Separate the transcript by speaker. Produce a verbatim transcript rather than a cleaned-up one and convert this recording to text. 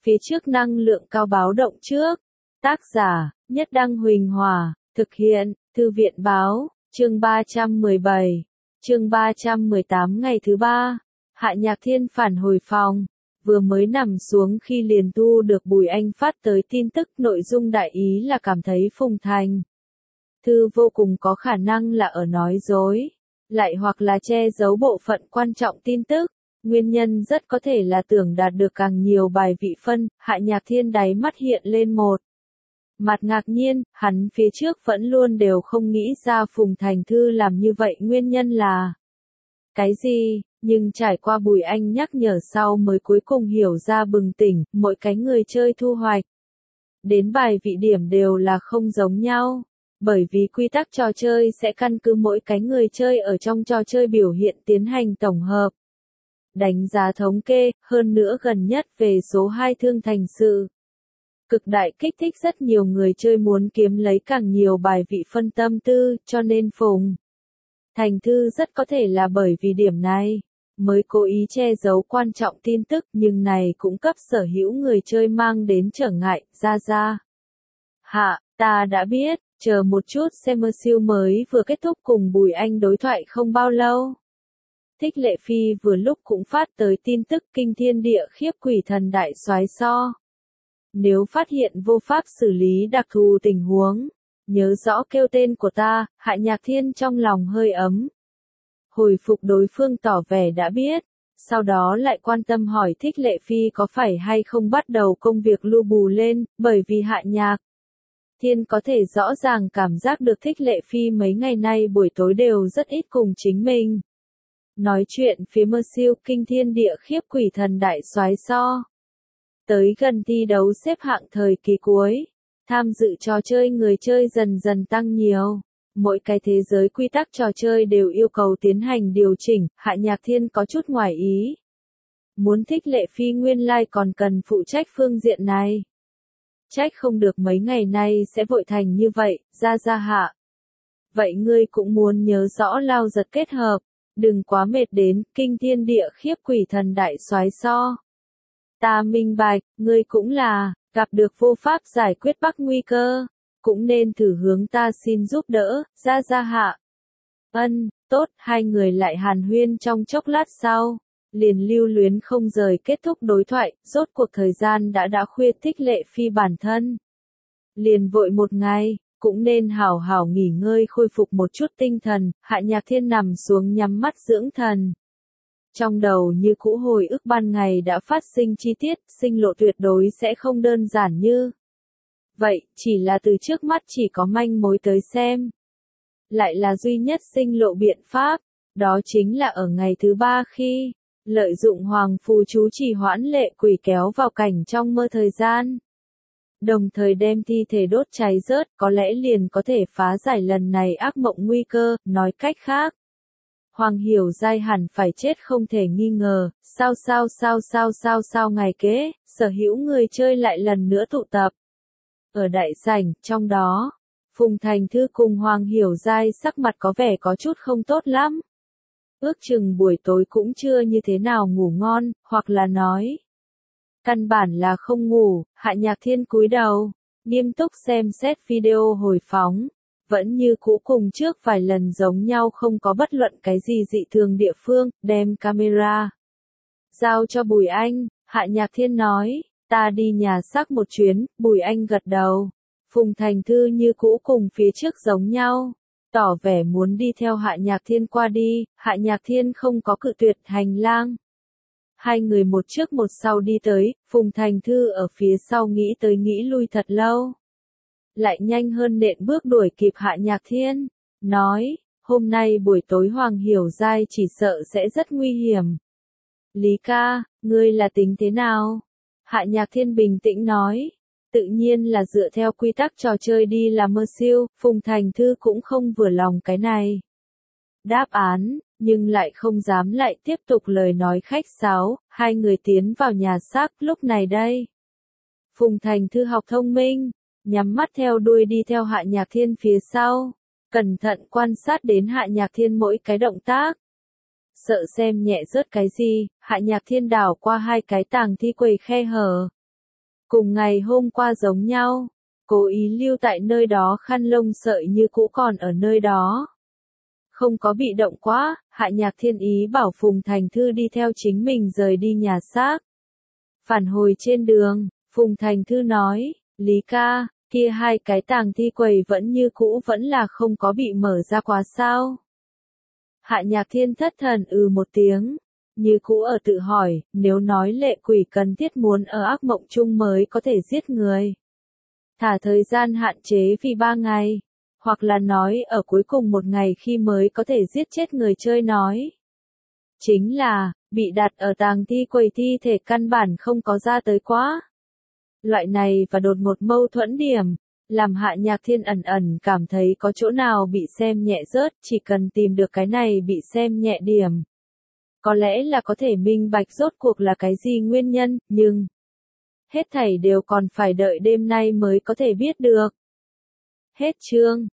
Speaker 1: phía trước năng lượng cao báo động trước. Tác giả, Nhất Đăng Huỳnh Hòa, thực hiện, Thư viện Báo, chương ba trăm mười bảy, chương ba trăm mười tám ngày thứ ba. Hạ Nhạc Thiên phản hồi phòng, vừa mới nằm xuống khi liền thu được Bùi Anh phát tới tin tức, nội dung đại ý là cảm thấy Phùng Thành Thư vô cùng có khả năng là ở nói dối, lại hoặc là che giấu bộ phận quan trọng tin tức. Nguyên nhân rất có thể là tưởng đạt được càng nhiều bài vị phân. Hạ Nhạc Thiên đáy mắt hiện lên một mặt ngạc nhiên, hắn phía trước vẫn luôn đều không nghĩ ra Phùng Thành Thư làm như vậy nguyên nhân là cái gì, nhưng trải qua Bùi Anh nhắc nhở sau mới cuối cùng hiểu ra bừng tỉnh. Mỗi cái người chơi thu hoạch đến bài vị điểm đều là không giống nhau, bởi vì quy tắc trò chơi sẽ căn cứ mỗi cái người chơi ở trong trò chơi biểu hiện tiến hành tổng hợp, đánh giá thống kê. Hơn nữa gần nhất về số hai thương thành sự cực đại kích thích rất nhiều người chơi muốn kiếm lấy càng nhiều bài vị phân tâm tư, cho nên Phùng Thành Thư rất có thể là bởi vì điểm này mới cố ý che giấu quan trọng tin tức, nhưng này cũng cấp sở hữu người chơi mang đến trở ngại. Ra ra hạ, ta đã biết, chờ một chút xem. Mơ siêu mới vừa kết thúc cùng Bùi Anh đối thoại không bao lâu, Thích Lệ Phi vừa lúc cũng phát tới tin tức, kinh thiên địa khiếp quỷ thần đại soái so. Nếu phát hiện vô pháp xử lý đặc thù tình huống, nhớ rõ kêu tên của ta. Hạ Nhạc Thiên trong lòng hơi ấm, hồi phục đối phương tỏ vẻ đã biết, sau đó lại quan tâm hỏi Thích Lệ Phi có phải hay không bắt đầu công việc lu bù lên, bởi vì Hạ Nhạc Thiên có thể rõ ràng cảm giác được Thích Lệ Phi mấy ngày nay buổi tối đều rất ít cùng chính mình nói chuyện. Phía Mơ siêu, kinh thiên địa khiếp quỷ thần đại soái so tới gần thi đấu xếp hạng thời kỳ cuối, tham dự trò chơi người chơi dần dần tăng nhiều. Mỗi cái thế giới quy tắc trò chơi đều yêu cầu tiến hành điều chỉnh. Hạ Nhạc Thiên có chút ngoài ý muốn Thích Lệ Phi nguyên lai like còn cần phụ trách phương diện này. Trách không được mấy ngày nay sẽ vội thành như vậy. Ra ra hạ, vậy ngươi cũng muốn nhớ rõ lao giật kết hợp, đừng quá mệt đến kinh thiên địa khiếp quỷ thần đại soái so. Ta minh bạch, ngươi cũng là gặp được vô pháp giải quyết bắc nguy cơ, cũng nên thử hướng ta xin giúp đỡ. Ra ra hạ, ân, tốt. Hai người lại hàn huyên trong chốc lát sau, liền lưu luyến không rời kết thúc đối thoại. Rốt cuộc thời gian đã đã khuya, Thích Lệ Phi bản thân liền vội một ngày, cũng nên hảo hảo nghỉ ngơi khôi phục một chút tinh thần. Hạ Nhạc Thiên nằm xuống nhắm mắt dưỡng thần, trong đầu như cũ hồi ức ban ngày đã phát sinh chi tiết. Sinh lộ tuyệt đối sẽ không đơn giản như vậy, chỉ là từ trước mắt chỉ có manh mối tới xem, lại là duy nhất sinh lộ biện pháp, đó chính là ở ngày thứ ba khi lợi dụng hoàng phù chú trì hoãn lệ quỷ kéo vào cảnh trong mơ thời gian, đồng thời đem thi thể đốt cháy rớt, có lẽ liền có thể phá giải lần này ác mộng nguy cơ. Nói cách khác, Hoàng Hiểu Giai hẳn phải chết không thể nghi ngờ. Sao sao sao sao sao sao ngày kế, sở hữu người chơi lại lần nữa tụ tập ở đại sảnh, trong đó Phùng Thành Thư cùng Hoàng Hiểu Giai sắc mặt có vẻ có chút không tốt lắm. Ước chừng buổi tối cũng chưa như thế nào ngủ ngon, hoặc là nói căn bản là không ngủ. Hạ Nhạc Thiên cúi đầu, nghiêm túc xem xét video hồi phóng, vẫn như cũ cùng trước vài lần giống nhau, không có bất luận cái gì dị thường địa phương. Đem camera giao cho Bùi Anh, Hạ Nhạc Thiên nói, ta đi nhà xác một chuyến. Bùi Anh gật đầu. Phùng Thành Thư như cũ cùng phía trước giống nhau, tỏ vẻ muốn đi theo Hạ Nhạc Thiên qua đi. Hạ Nhạc Thiên không có cự tuyệt. Hành lang, hai người một trước một sau đi tới, Phùng Thành Thư ở phía sau nghĩ tới nghĩ lui thật lâu, lại nhanh hơn nện bước đuổi kịp Hạ Nhạc Thiên, nói, hôm nay buổi tối Hoàng Hiểu Giai chỉ sợ sẽ rất nguy hiểm. Lý ca, ngươi là tính thế nào? Hạ Nhạc Thiên bình tĩnh nói, tự nhiên là dựa theo quy tắc trò chơi đi là Mơ siêu. Phùng Thành Thư cũng không vừa lòng cái này đáp án, nhưng lại không dám lại tiếp tục lời nói khách sáo. Hai người tiến vào nhà xác, lúc này đây Phùng Thành Thư học thông minh, nhắm mắt theo đuôi đi theo Hạ Nhạc Thiên phía sau, cẩn thận quan sát đến Hạ Nhạc Thiên mỗi cái động tác. Sợ xem nhẹ rớt cái gì, Hạ Nhạc Thiên đảo qua hai cái tàng thi quầy khe hở, cùng ngày hôm qua giống nhau, cố ý lưu tại nơi đó, khăn lông sợi như cũ còn ở nơi đó. Không có bị động quá, Hạ Nhạc Thiên ý bảo Phùng Thành Thư đi theo chính mình rời đi nhà xác. Phản hồi trên đường, Phùng Thành Thư nói, Lý ca, kia hai cái tàng thi quầy vẫn như cũ vẫn là không có bị mở ra quá sao. Hạ Nhạc Thiên thất thần ừ một tiếng, như cũ ở tự hỏi, nếu nói lệ quỷ cần thiết muốn ở ác mộng chung mới có thể giết người. Thả thời gian hạn chế vì ba ngày, hoặc là nói ở cuối cùng một ngày khi mới có thể giết chết người chơi nói. Chính là, bị đặt ở tàng thi quầy thi thể căn bản không có ra tới quá. Loại này và đột một mâu thuẫn điểm, làm Hạ Nhạc Thiên ẩn ẩn cảm thấy có chỗ nào bị xem nhẹ rớt, chỉ cần tìm được cái này bị xem nhẹ điểm. Có lẽ là có thể minh bạch rốt cuộc là cái gì nguyên nhân, nhưng hết thảy đều còn phải đợi đêm nay mới có thể biết được. Hết chương.